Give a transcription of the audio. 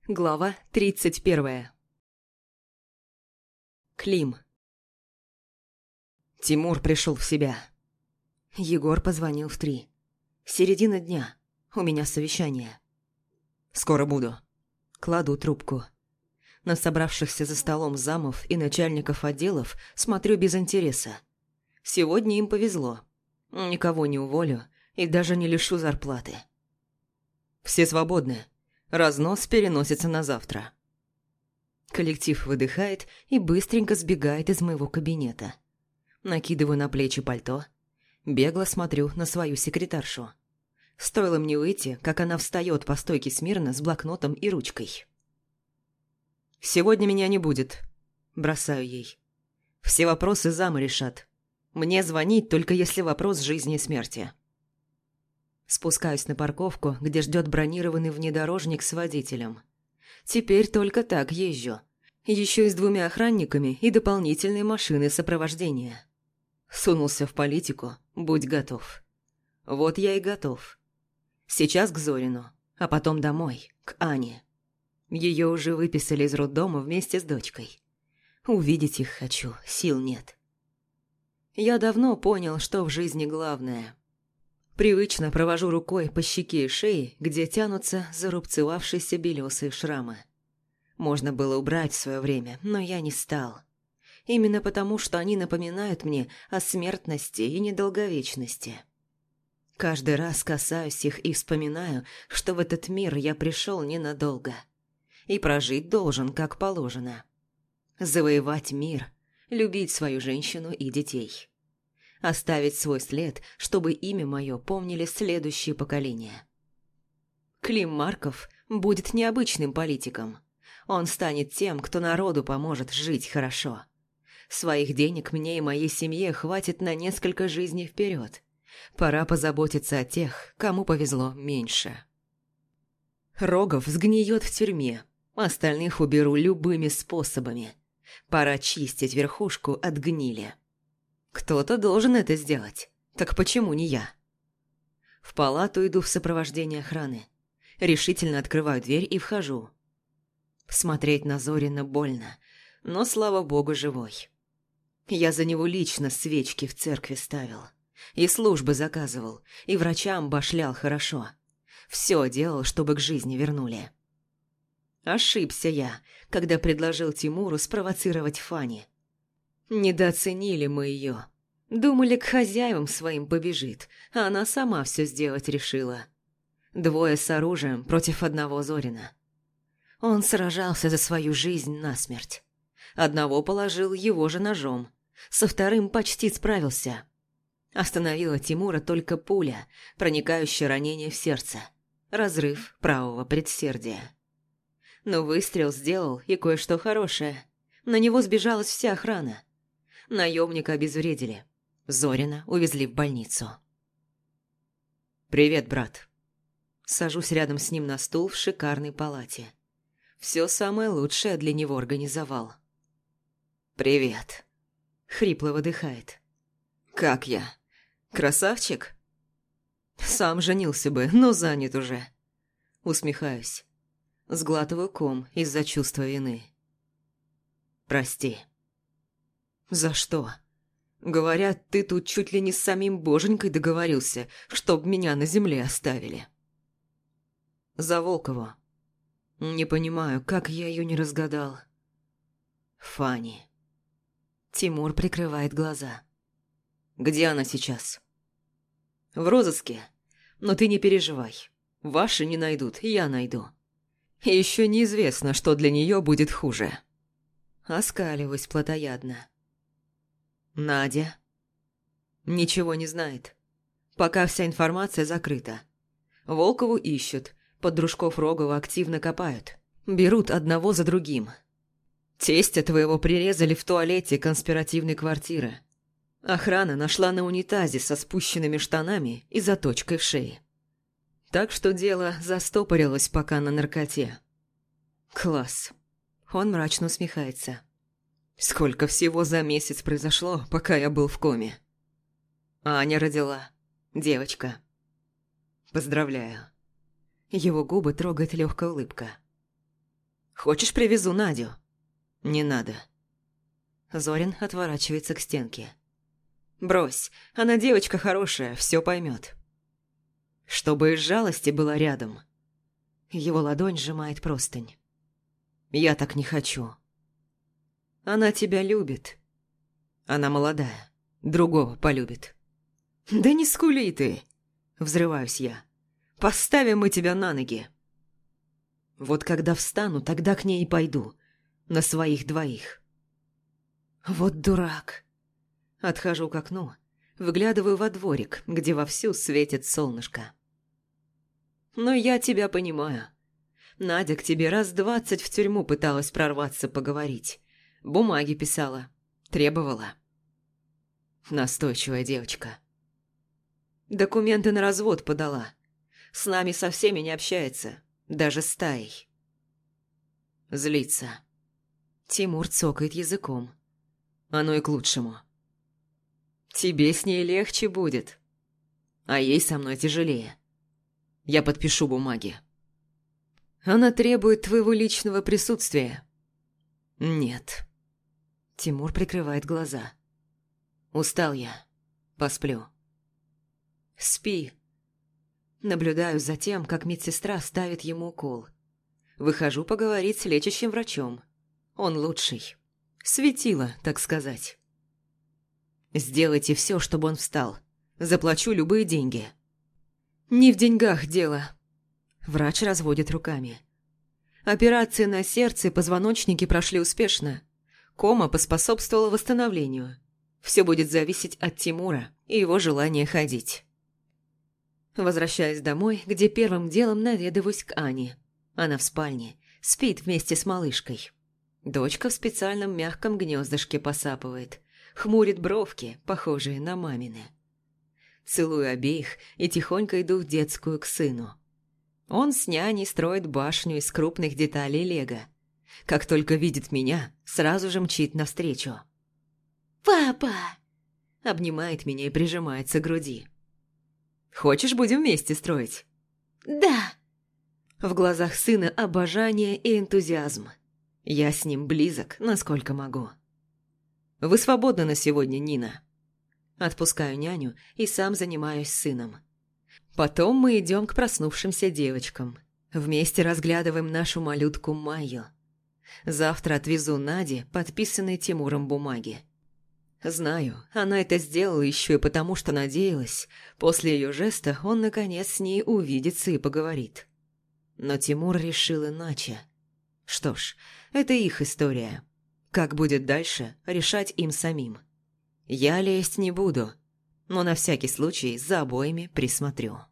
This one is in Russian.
Глава 31. Клим. Тимур пришел в себя. Егор позвонил в 3. Середина дня. У меня совещание. Скоро буду. Кладу трубку. На собравшихся за столом замов и начальников отделов смотрю без интереса. Сегодня им повезло. Никого не уволю и даже не лишу зарплаты. Все свободны. Разнос переносится на завтра. Коллектив выдыхает и быстренько сбегает из моего кабинета. Накидываю на плечи пальто. Бегло смотрю на свою секретаршу. Стоило мне выйти, как она встает по стойке смирно с блокнотом и ручкой. «Сегодня меня не будет», – бросаю ей. «Все вопросы замы решат. Мне звонить только если вопрос жизни и смерти». Спускаюсь на парковку, где ждет бронированный внедорожник с водителем. Теперь только так езжу. Еще и с 2 охранниками и дополнительной машиной сопровождения. Сунулся в политику, будь готов. Вот я и готов. Сейчас к Зорину, а потом домой, к Ане. Ее уже выписали из роддома вместе с дочкой. Увидеть их хочу, сил нет. Я давно понял, что в жизни главное. Привычно провожу рукой по щеке и шее, где тянутся зарубцевавшиеся белесые шрамы. Можно было убрать в свое время, но я не стал. Именно потому, что они напоминают мне о смертности и недолговечности. Каждый раз касаюсь их и вспоминаю, что в этот мир я пришел ненадолго. И прожить должен, как положено. Завоевать мир, любить свою женщину и детей. Оставить свой след, чтобы имя мое помнили следующие поколения. Клим Марков будет необычным политиком. Он станет тем, кто народу поможет жить хорошо. Своих денег мне и моей семье хватит на несколько жизней вперед. Пора позаботиться о тех, кому повезло меньше. Рогов сгниет в тюрьме, остальных уберу любыми способами. Пора чистить верхушку от гнили. Кто-то должен это сделать. Так почему не я? В палату иду в сопровождении охраны. Решительно открываю дверь и вхожу. Смотреть на Зорина больно, но, слава богу, живой. Я за него лично свечки в церкви ставил. И службы заказывал, и врачам башлял хорошо. Все делал, чтобы к жизни вернули. Ошибся я, когда предложил Тимуру спровоцировать Фани. Недооценили мы ее. Думали, к хозяевам своим побежит, а она сама все сделать решила. 2 с оружием против 1 Зорина. Он сражался за свою жизнь насмерть. 1 положил его же ножом, со 2 почти справился. Остановила Тимура только пуля, проникающая ранение в сердце, разрыв правого предсердия. Но выстрел сделал и кое-что хорошее. На него сбежалась вся охрана. Наемника обезвредили. Зорина увезли в больницу. «Привет, брат». Сажусь рядом с ним на стул в шикарной палате. Все самое лучшее для него организовал. «Привет», — хрипло выдыхает. «Как я? Красавчик?» «Сам женился бы, но занят уже». Усмехаюсь. Сглатываю ком из-за чувства вины. «Прости». «За что?» «Говорят, ты тут чуть ли не с самим Боженькой договорился, чтоб меня на земле оставили». «За Волкову. Не понимаю, как я ее не разгадал». «Фани». Тимур прикрывает глаза. «Где она сейчас?» «В розыске. Но ты не переживай. Ваши не найдут, я найду. И еще неизвестно, что для нее будет хуже». Оскаливаюсь плотоядно. «Надя?» «Ничего не знает. Пока вся информация закрыта. Волкову ищут, под дружков Рогова активно копают. Берут одного за другим. Тестя твоего прирезали в туалете конспиративной квартиры. Охрана нашла на унитазе со спущенными штанами и заточкой в шее. Так что дело застопорилось пока на наркоте». «Класс». Он мрачно усмехается. «Сколько всего за месяц произошло, пока я был в коме». «Аня родила. Девочка». «Поздравляю». Его губы трогает легкая улыбка. Хочешь, привезу Надю?» «Не надо». Зорин отворачивается к стенке. «Брось, она девочка хорошая, все поймет». «Чтобы из жалости была рядом». Его ладонь сжимает простынь. «Я так не хочу». «Она тебя любит». «Она молодая, другого полюбит». «Да не скули ты!» – взрываюсь я. «Поставим мы тебя на ноги». Вот когда встану, тогда к ней и пойду. На своих двоих. Вот дурак. Отхожу к окну, выглядываю во дворик, где вовсю светит солнышко. Но я тебя понимаю. Надя к тебе раз 20 в тюрьму пыталась прорваться поговорить. Бумаги писала, требовала. Настойчивая девочка. Документы на развод подала. С нами со всеми не общается, даже с Таей. Злится. Тимур цокает языком. Оно и к лучшему. Тебе с ней легче будет, а ей со мной тяжелее. Я подпишу бумаги. Она требует твоего личного присутствия. Нет. Тимур прикрывает глаза. Устал я. Посплю. Спи. Наблюдаю за тем, как медсестра ставит ему укол. Выхожу поговорить с лечащим врачом. Он лучший. Светило, так сказать. Сделайте все, чтобы он встал. Заплачу любые деньги. Не в деньгах дело. Врач разводит руками. Операции на сердце и позвоночнике прошли успешно. Кома поспособствовала восстановлению. Все будет зависеть от Тимура и его желания ходить. Возвращаюсь домой, где первым делом наведываюсь к Ане. Она в спальне, спит вместе с малышкой. Дочка в специальном мягком гнездышке посапывает, хмурит бровки, похожие на мамины. Целую обеих и тихонько иду в детскую к сыну. Он с няней строит башню из крупных деталей лего. Как только видит меня, сразу же мчит навстречу. «Папа!» – обнимает меня и прижимается к груди. «Хочешь, будем вместе строить?» «Да!» В глазах сына обожание и энтузиазм. Я с ним близок, насколько могу. «Вы свободны на сегодня, Нина?» Отпускаю няню и сам занимаюсь сыном. Потом мы идем к проснувшимся девочкам. Вместе разглядываем нашу малютку Майю. Завтра отвезу Наде подписанные Тимуром бумаги. Знаю, она это сделала еще и потому, что надеялась, после ее жеста он наконец с ней увидится и поговорит. Но Тимур решил иначе. Что ж, это их история. Как будет дальше, решать им самим. Я лезть не буду, но на всякий случай за обоими присмотрю.